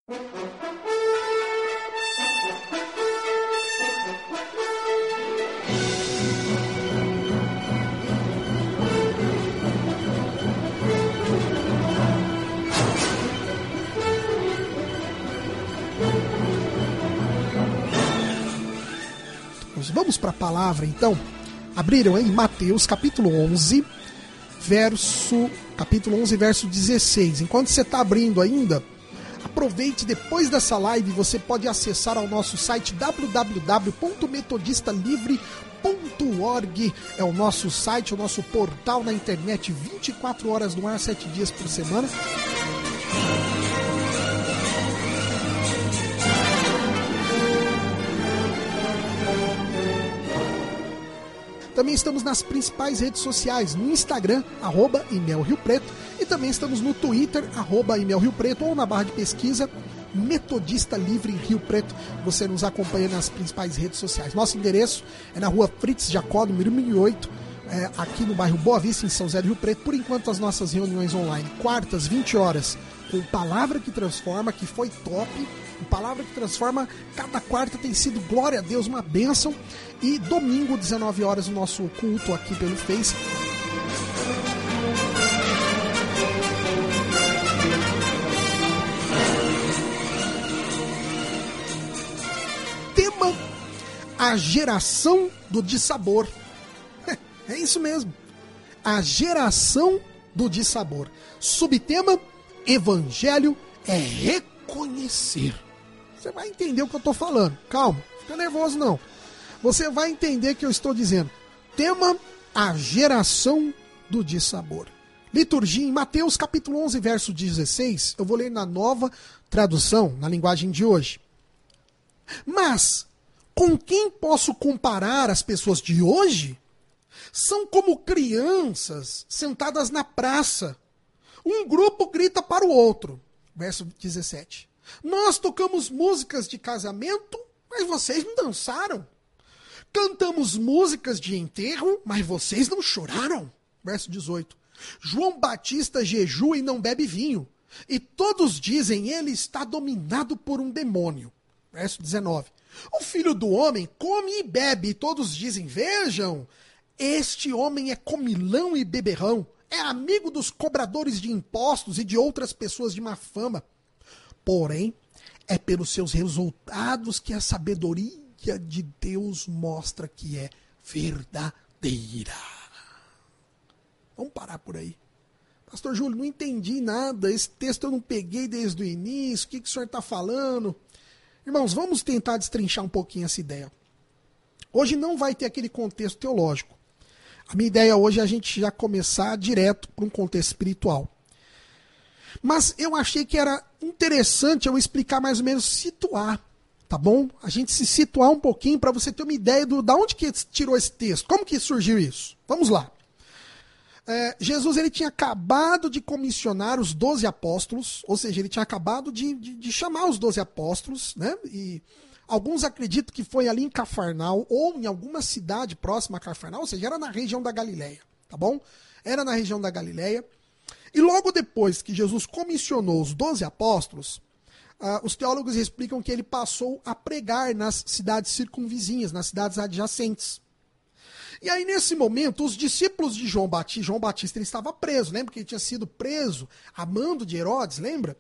Vamos para a palavra, então. Abriram em Mateus, capítulo 11, verso 16. Enquanto você está abrindo ainda, aproveite, depois dessa live, você pode acessar ao nosso site www.metodistalivre.org. É o nosso site, o nosso portal na internet, 24 horas no ar, 7 dias por semana. Também estamos nas principais redes sociais, no Instagram, @ImelRioPreto, e também estamos no Twitter, @ImelRioPreto, ou na barra de pesquisa, Metodista Livre Rio Preto. Você nos acompanha nas principais redes sociais. Nosso endereço é na rua Fritz Jacó, número 1008, aqui no bairro Boa Vista, em São José do Rio Preto. Por enquanto, as nossas reuniões online, quartas, 20 horas, com Palavra que Transforma, que foi top. Palavra que Transforma, cada quarta tem sido, glória a Deus, uma bênção. E domingo, 19 horas, o nosso culto aqui pelo Face. Tema: a geração do dissabor. É isso mesmo. A geração do dissabor. Subtema: Evangelho é reconhecer. Você vai entender o que eu estou falando. Calma, fica nervoso não. Você vai entender o que eu estou dizendo. Tema: a geração do dissabor. Liturgia em Mateus capítulo 11, verso 16. Eu vou ler na Nova Tradução, na linguagem de hoje. Mas, com quem posso comparar as pessoas de hoje? São como crianças sentadas na praça. Um grupo grita para o outro. Verso 17. Nós tocamos músicas de casamento, mas vocês não dançaram. Cantamos músicas de enterro, mas vocês não choraram. Verso 18. João Batista jejua e não bebe vinho. E todos dizem, ele está dominado por um demônio. Verso 19. O filho do homem come e bebe, e todos dizem, vejam, este homem é comilão e beberrão. É amigo dos cobradores de impostos e de outras pessoas de má fama. Porém, é pelos seus resultados que a sabedoria de Deus mostra que é verdadeira. Vamos parar por aí. Pastor Júlio, não entendi nada. Esse texto eu não peguei desde o início. O que o senhor está falando? Irmãos, vamos tentar destrinchar um pouquinho essa ideia. Hoje não vai ter aquele contexto teológico. A minha ideia hoje é a gente já começar direto para um contexto espiritual. Mas eu achei que era interessante eu explicar mais ou menos, situar, tá bom? A gente se situar um pouquinho para você ter uma ideia da onde que tirou esse texto, como que surgiu isso. Vamos lá. Jesus ele tinha acabado de comissionar os 12 apóstolos, ou seja, ele tinha acabado de chamar os 12 apóstolos, né? E alguns acreditam que foi ali em Cafarnaum ou em alguma cidade próxima a Cafarnaum, ou seja, era na região da Galileia, tá bom? Era na região da Galileia. E logo depois que Jesus comissionou os 12 apóstolos, os teólogos explicam que ele passou a pregar nas cidades circunvizinhas, nas cidades adjacentes. E aí, nesse momento, os discípulos de João Batista ele estava preso, lembra que ele tinha sido preso a mando de Herodes, lembra?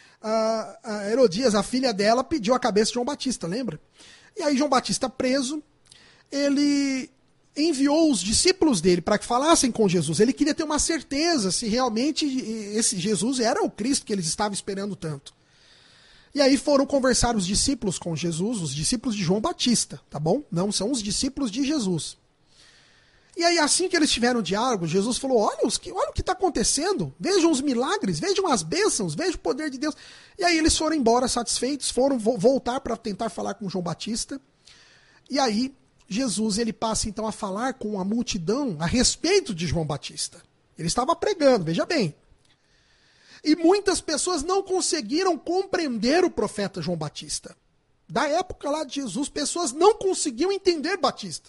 A Herodias, a filha dela, pediu a cabeça de João Batista, lembra? E aí, João Batista preso, ele enviou os discípulos dele para que falassem com Jesus. Ele queria ter uma certeza se realmente esse Jesus era o Cristo que eles estavam esperando tanto. E aí foram conversar os discípulos com Jesus, os discípulos de João Batista, tá bom? Não são os discípulos de Jesus. E aí, assim que eles tiveram diálogo, Jesus falou, olha o que está acontecendo, vejam os milagres, vejam as bênçãos, vejam o poder de Deus. E aí eles foram embora satisfeitos, foram voltar para tentar falar com João Batista. E aí, Jesus ele passa então a falar com a multidão a respeito de João Batista. Ele estava pregando, veja bem. E muitas pessoas não conseguiram compreender o profeta João Batista. Da época lá de Jesus, pessoas não conseguiam entender Batista.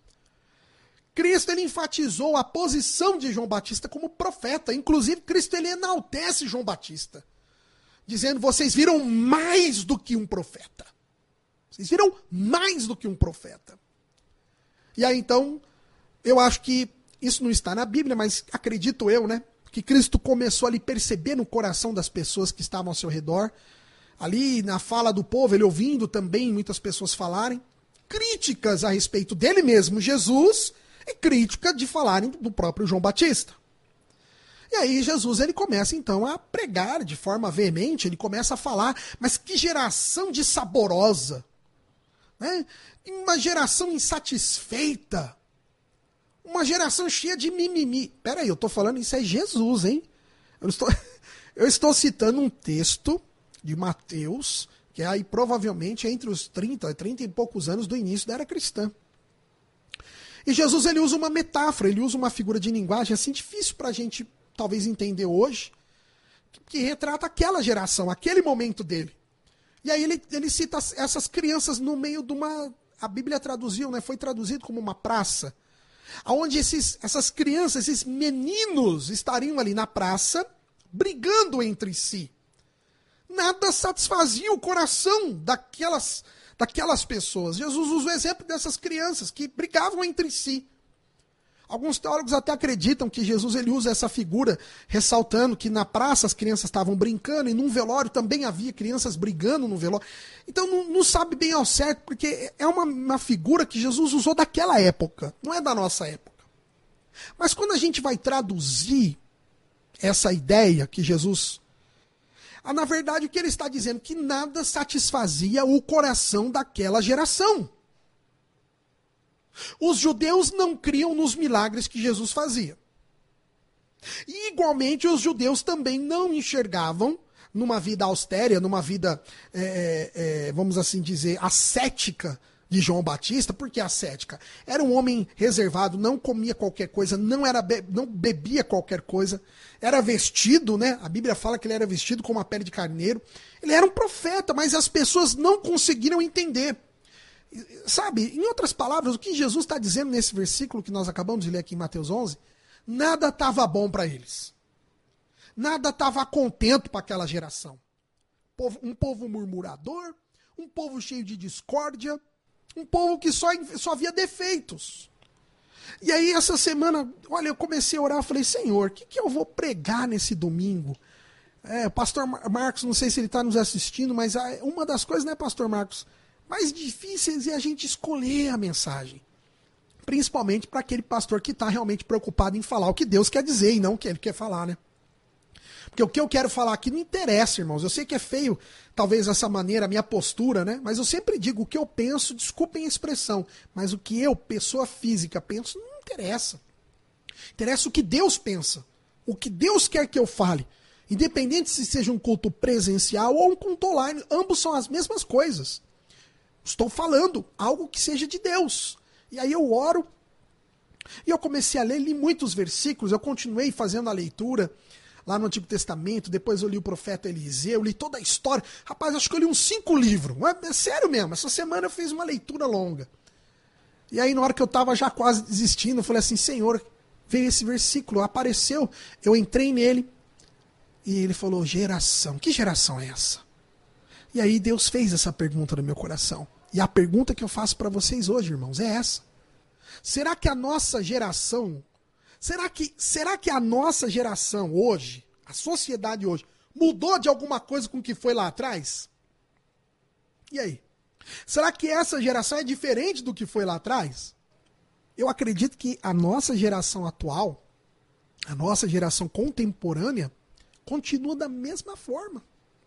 Cristo ele enfatizou a posição de João Batista como profeta. Inclusive, Cristo ele enaltece João Batista. dizendo: vocês viram mais do que um profeta. Vocês viram mais do que um profeta. E aí então, eu acho que isso não está na Bíblia, mas acredito eu, né? Que Cristo começou ali a perceber no coração das pessoas que estavam ao seu redor. Ali na fala do povo, ele ouvindo também muitas pessoas falarem críticas a respeito dele mesmo, Jesus, e crítica de falarem do próprio João Batista. E aí Jesus ele começa então a pregar de forma veemente, ele começa a falar, mas que geração dissaborosa, né? Uma geração insatisfeita, uma geração cheia de mimimi. Peraí, eu tô falando, isso é Jesus, hein? Eu estou citando um texto de Mateus, que é aí provavelmente entre os 30 e poucos anos do início da era cristã. E Jesus ele usa uma metáfora, ele usa uma figura de linguagem assim difícil para a gente talvez entender hoje, que retrata aquela geração, aquele momento dele. E aí ele cita essas crianças no meio de uma... A Bíblia traduziu, né? Foi traduzido como uma praça, onde essas crianças, esses meninos estariam ali na praça, brigando entre si. Nada satisfazia o coração daquelas pessoas. Jesus usa o exemplo dessas crianças que brigavam entre si. Alguns teólogos até acreditam que Jesus ele usa essa figura, ressaltando que na praça as crianças estavam brincando e num velório também havia crianças brigando no velório. Então não sabe bem ao certo, porque é uma figura que Jesus usou daquela época, não é da nossa época. Mas quando a gente vai traduzir essa ideia que Jesus... na verdade o que ele está dizendo é que nada satisfazia o coração daquela geração. Os judeus não criam nos milagres que Jesus fazia. E igualmente os judeus também não enxergavam numa vida austera, numa vida, vamos assim dizer, ascética de João Batista. Por que ascética? Era um homem reservado, não comia qualquer coisa, não bebia qualquer coisa, era vestido, né? A Bíblia fala que ele era vestido com uma pele de carneiro. Ele era um profeta, mas as pessoas não conseguiram entender. Sabe, em outras palavras, o que Jesus está dizendo nesse versículo que nós acabamos de ler aqui em Mateus 11, nada estava bom para eles. Nada estava contento para aquela geração. Um povo murmurador, um povo cheio de discórdia, um povo que só via defeitos. E aí essa semana, olha, eu comecei a orar, eu falei: Senhor, o que eu vou pregar nesse domingo? O pastor Marcos, não sei se ele está nos assistindo, mas uma das coisas, né, pastor Marcos, mais difíceis é a gente escolher a mensagem. Principalmente para aquele pastor que está realmente preocupado em falar o que Deus quer dizer e não o que ele quer falar, né? Porque o que eu quero falar aqui não interessa, irmãos. Eu sei que é feio, talvez, essa maneira, a minha postura, né? Mas eu sempre digo o que eu penso, desculpem a expressão, mas o que eu, pessoa física, penso, não interessa. Interessa o que Deus pensa. O que Deus quer que eu fale. Independente se seja um culto presencial ou um culto online, ambos são as mesmas coisas. Estou falando algo que seja de Deus. E aí eu oro, e eu comecei a ler, li muitos versículos, eu continuei fazendo a leitura lá no Antigo Testamento, depois eu li o profeta Eliseu, li toda a história. Rapaz, acho que eu li uns 5 livros. É sério mesmo, essa semana eu fiz uma leitura longa. E aí na hora que eu estava já quase desistindo, eu falei assim: Senhor, veio esse versículo, apareceu, eu entrei nele, e ele falou: geração, que geração é essa? E aí Deus fez essa pergunta no meu coração. E a pergunta que eu faço para vocês hoje, irmãos, é essa. Será que a nossa geração, será que a nossa geração hoje, a sociedade hoje, mudou de alguma coisa com o que foi lá atrás? E aí? Será que essa geração é diferente do que foi lá atrás? Eu acredito que a nossa geração atual, a nossa geração contemporânea, continua da mesma forma.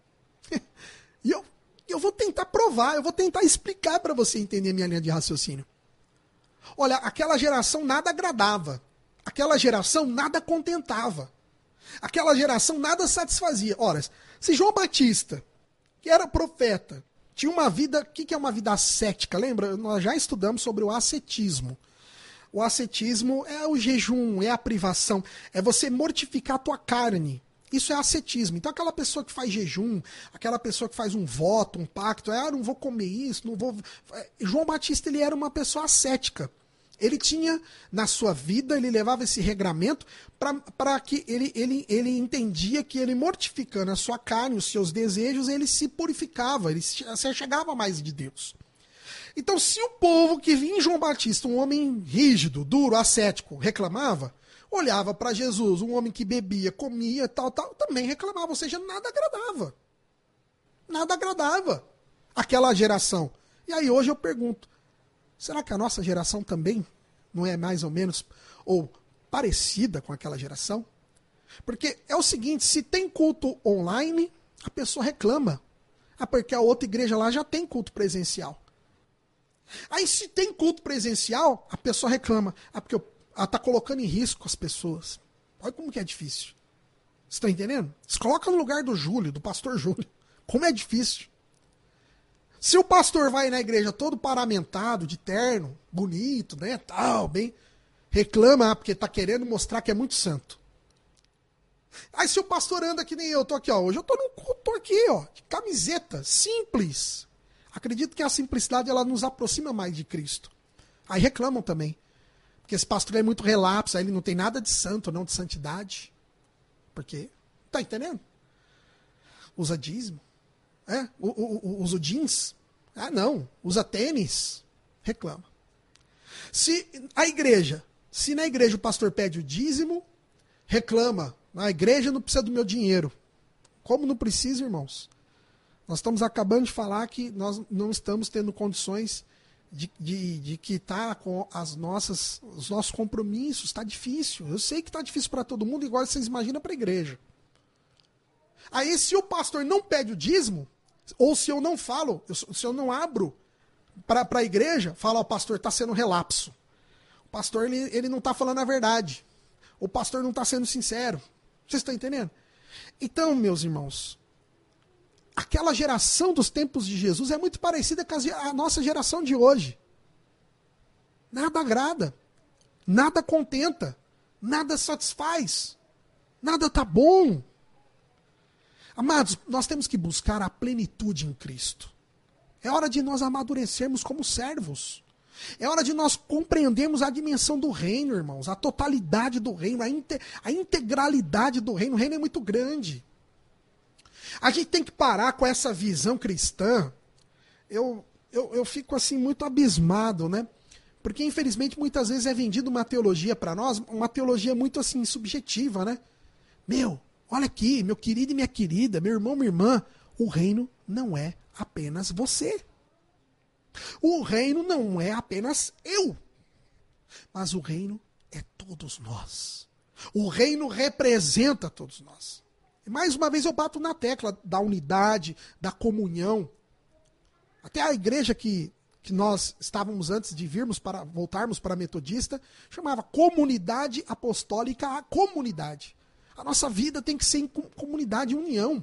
E eu vou tentar provar, eu vou tentar explicar para você entender minha linha de raciocínio. Olha, aquela geração nada agradava. Aquela geração nada contentava. Aquela geração nada satisfazia. Ora, se João Batista, que era profeta, tinha uma vida... O que é uma vida ascética? Lembra? Nós já estudamos sobre o ascetismo. O ascetismo é o jejum, é a privação. É você mortificar a tua carne. Isso é ascetismo. Então aquela pessoa que faz jejum, aquela pessoa que faz um voto, um pacto, não vou comer isso, não vou... João Batista, ele era uma pessoa ascética. Ele tinha, na sua vida, ele levava esse regramento para que ele entendia que ele mortificando a sua carne, os seus desejos, ele se purificava, ele se achegava mais de Deus. Então, se o povo que vinha em João Batista, um homem rígido, duro, ascético, reclamava, olhava para Jesus, um homem que bebia, comia, tal, também reclamava, ou seja, nada agradava. Nada agradava aquela geração. E aí hoje eu pergunto, será que a nossa geração também não é mais ou menos, ou parecida com aquela geração? Porque é o seguinte, se tem culto online, a pessoa reclama. Ah, porque a outra igreja lá já tem culto presencial. Aí se tem culto presencial, a pessoa reclama. Ah, porque ela está colocando em risco as pessoas. Olha como que é difícil. Você está entendendo? Se coloca no lugar do Júlio, do pastor Júlio. Como é difícil. Se o pastor vai na igreja todo paramentado, de terno, bonito, né, tal, bem, reclama porque tá querendo mostrar que é muito santo. Aí se o pastor anda que nem eu, tô aqui, ó, hoje eu tô num culto aqui, ó, de camiseta, simples. Acredito que a simplicidade ela nos aproxima mais de Cristo. Aí reclamam também, porque esse pastor é muito relapso, aí ele não tem nada de santo, não de santidade. Porque, tá entendendo? Usa dízimo. Usa jeans? Ah, não. Usa tênis? Reclama. Se na igreja o pastor pede o dízimo, reclama. A igreja não precisa do meu dinheiro. Como não precisa, irmãos? Nós estamos acabando de falar que nós não estamos tendo condições de quitar com os nossos compromissos. Está difícil. Eu sei que está difícil para todo mundo, igual vocês imaginam para a igreja. Aí se o pastor não pede o dízimo, ou se eu não falo, se eu não abro para a igreja, fala, o pastor está sendo relapso. O pastor ele não está falando a verdade. O pastor não está sendo sincero. Vocês estão entendendo? Então, meus irmãos, aquela geração dos tempos de Jesus é muito parecida com a nossa geração de hoje. Nada agrada, nada contenta, nada satisfaz, nada está bom. Amados, nós temos que buscar a plenitude em Cristo. É hora de nós amadurecermos como servos. É hora de nós compreendermos a dimensão do reino, irmãos. A totalidade do reino, a integralidade do reino. O reino é muito grande. A gente tem que parar com essa visão cristã. Eu fico assim muito abismado, né? Porque infelizmente muitas vezes é vendida uma teologia para nós, uma teologia muito assim subjetiva, né? Olha aqui, meu querido e minha querida, meu irmão, minha irmã, o reino não é apenas você. O reino não é apenas eu. Mas o reino é todos nós. O reino representa todos nós. E mais uma vez eu bato na tecla da unidade, da comunhão. Até a igreja que nós estávamos antes de voltarmos para a metodista, chamava Comunidade Apostólica a Comunidade. A nossa vida tem que ser em comunidade e união.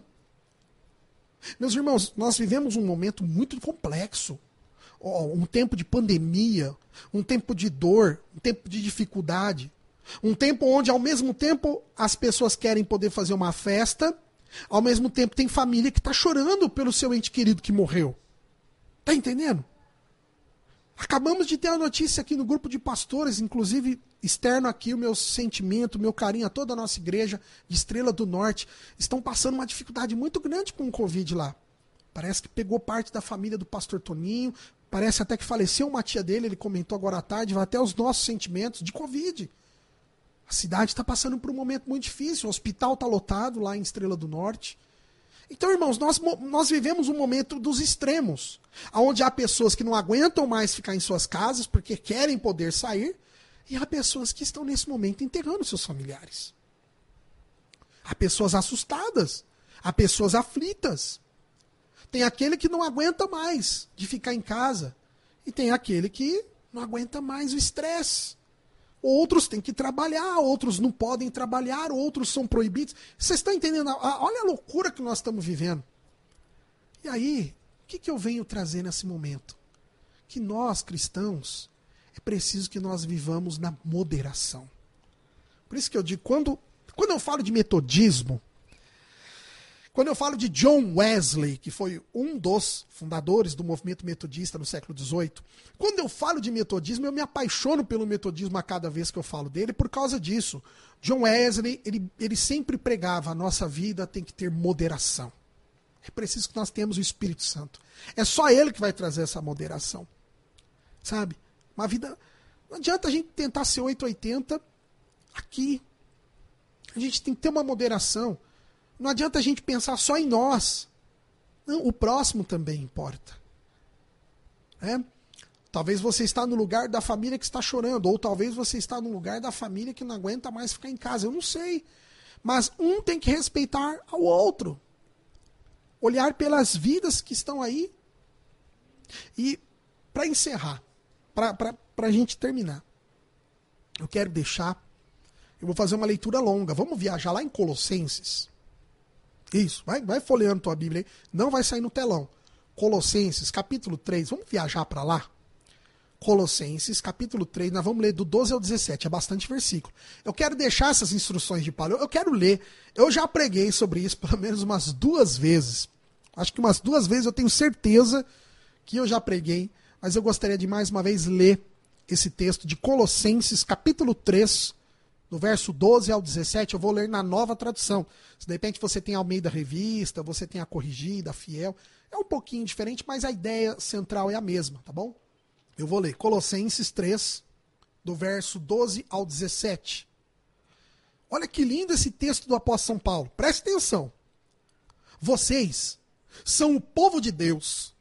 Meus irmãos, nós vivemos um momento muito complexo. Um tempo de pandemia, um tempo de dor, um tempo de dificuldade. Um tempo onde, ao mesmo tempo, as pessoas querem poder fazer uma festa, ao mesmo tempo tem família que está chorando pelo seu ente querido que morreu. Está entendendo? Acabamos de ter a notícia aqui no grupo de pastores, inclusive externo aqui o meu sentimento, o meu carinho a toda a nossa igreja de Estrela do Norte. Estão passando uma dificuldade muito grande com o Covid lá. Parece que pegou parte da família do pastor Toninho, parece até que faleceu uma tia dele, ele comentou agora à tarde, vai até os nossos sentimentos de Covid. A cidade está passando por um momento muito difícil, o hospital está lotado lá em Estrela do Norte. Então, irmãos, nós vivemos um momento dos extremos, onde há pessoas que não aguentam mais ficar em suas casas porque querem poder sair, e há pessoas que estão nesse momento enterrando seus familiares. Há pessoas assustadas, há pessoas aflitas. Tem aquele que não aguenta mais de ficar em casa, e tem aquele que não aguenta mais o estresse. Outros têm que trabalhar, outros não podem trabalhar, outros são proibidos. Vocês estão entendendo? Olha a loucura que nós estamos vivendo. E aí, o que eu venho trazer nesse momento? Que nós, cristãos, é preciso que nós vivamos na moderação. Por isso que eu digo, quando eu falo de metodismo, Quando eu falo de John Wesley, que foi um dos fundadores do movimento metodista no século XVIII, quando eu falo de metodismo, eu me apaixono pelo metodismo a cada vez que eu falo dele por causa disso. John Wesley, ele sempre pregava: a nossa vida tem que ter moderação. É preciso que nós tenhamos o Espírito Santo. É só ele que vai trazer essa moderação. Sabe? Uma vida... Não adianta a gente tentar ser 880 aqui. A gente tem que ter uma moderação. Não adianta a gente pensar só em nós. Não, o próximo também importa. Talvez você está no lugar da família que está chorando, ou talvez você está no lugar da família que não aguenta mais ficar em casa. Eu não sei. Mas um tem que respeitar ao outro. Olhar pelas vidas que estão aí. E para encerrar, para a gente terminar, eu quero deixar, eu vou fazer uma leitura longa. Vamos viajar lá em Colossenses. Isso, vai folheando tua Bíblia aí. Não vai sair no telão. Colossenses, capítulo 3. Vamos viajar para lá? Colossenses, capítulo 3. Nós vamos ler do 12 ao 17. É bastante versículo. Eu quero deixar essas instruções de Paulo. Eu quero ler. Eu já preguei sobre isso pelo menos umas 2 vezes. Acho que umas 2 vezes eu tenho certeza que eu já preguei. Mas eu gostaria de mais uma vez ler esse texto de Colossenses, capítulo 3, do verso 12 ao 17, eu vou ler na Nova Tradução. Se de repente você tem a Almeida Revista, você tem a Corrigida, a Fiel, é um pouquinho diferente, mas a ideia central é a mesma, tá bom? Eu vou ler Colossenses 3, do verso 12 ao 17. Olha que lindo esse texto do apóstolo São Paulo. Preste atenção. Vocês são o povo de Deus.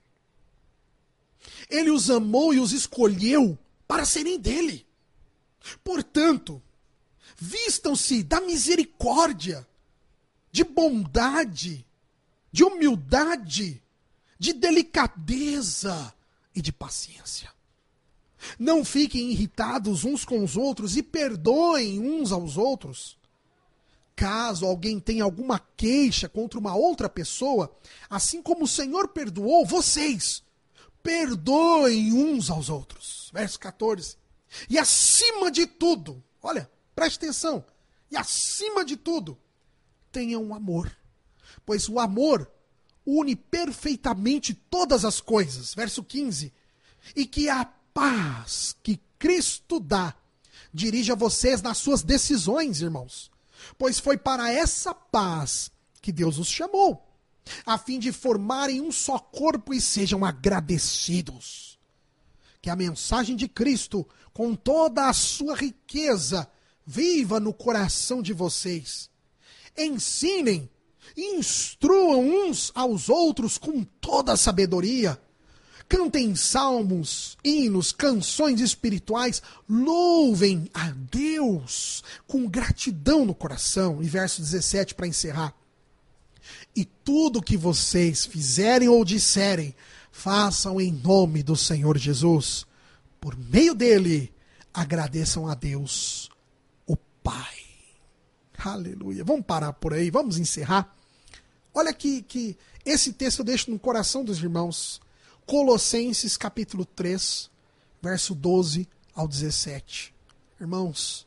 Ele os amou e os escolheu para serem dele. Portanto, vistam-se da misericórdia, de bondade, de humildade, de delicadeza e de paciência. Não fiquem irritados uns com os outros e perdoem uns aos outros. Caso alguém tenha alguma queixa contra uma outra pessoa, assim como o Senhor perdoou, vocês perdoem uns aos outros. Verso 14. E acima de tudo, olha, preste atenção. E acima de tudo, tenham amor. Pois o amor une perfeitamente todas as coisas. Verso 15. E que a paz que Cristo dá dirija vocês nas suas decisões, irmãos. Pois foi para essa paz que Deus os chamou, a fim de formarem um só corpo e sejam agradecidos. Que a mensagem de Cristo, com toda a sua riqueza, viva no coração de vocês. Ensinem e instruam uns aos outros com toda a sabedoria. Cantem salmos, hinos, canções espirituais. Louvem a Deus com gratidão no coração. E verso 17 para encerrar. E tudo que vocês fizerem ou disserem, façam em nome do Senhor Jesus. Por meio dele, agradeçam a Deus, o Pai. Aleluia. Vamos parar por aí, vamos encerrar. Olha que esse texto eu deixo no coração dos irmãos. Colossenses capítulo 3, verso 12 ao 17. Irmãos,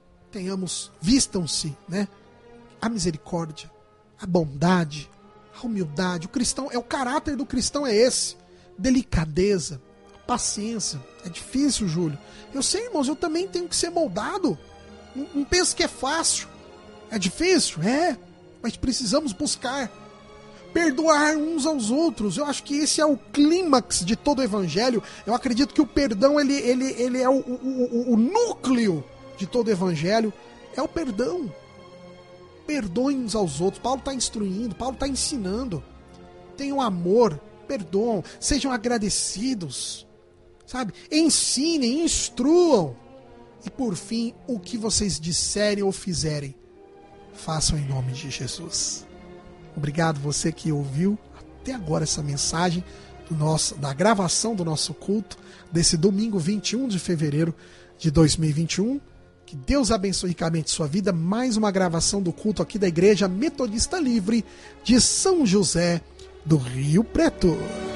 vistam-se, né? A misericórdia, a bondade, a humildade. O caráter do cristão é esse. Delicadeza, paciência. É difícil, Júlio. Eu sei, irmãos, eu também tenho que ser moldado. Não penso que é fácil. É difícil? É. Mas precisamos buscar perdoar uns aos outros. Eu acho que esse é o clímax de todo o evangelho. Eu acredito que o perdão ele é o núcleo de todo o evangelho. É o perdão. Perdoem uns aos outros. Paulo está instruindo, Paulo está ensinando. Tenham amor, perdoam, sejam agradecidos, sabe? Ensinem, instruam. E por fim, o que vocês disserem ou fizerem, façam em nome de Jesus. Obrigado você que ouviu até agora essa mensagem da gravação do nosso culto desse domingo 21 de fevereiro de 2021. Que Deus abençoe ricamente sua vida. Mais uma gravação do culto aqui da Igreja Metodista Livre de São José do Rio Preto.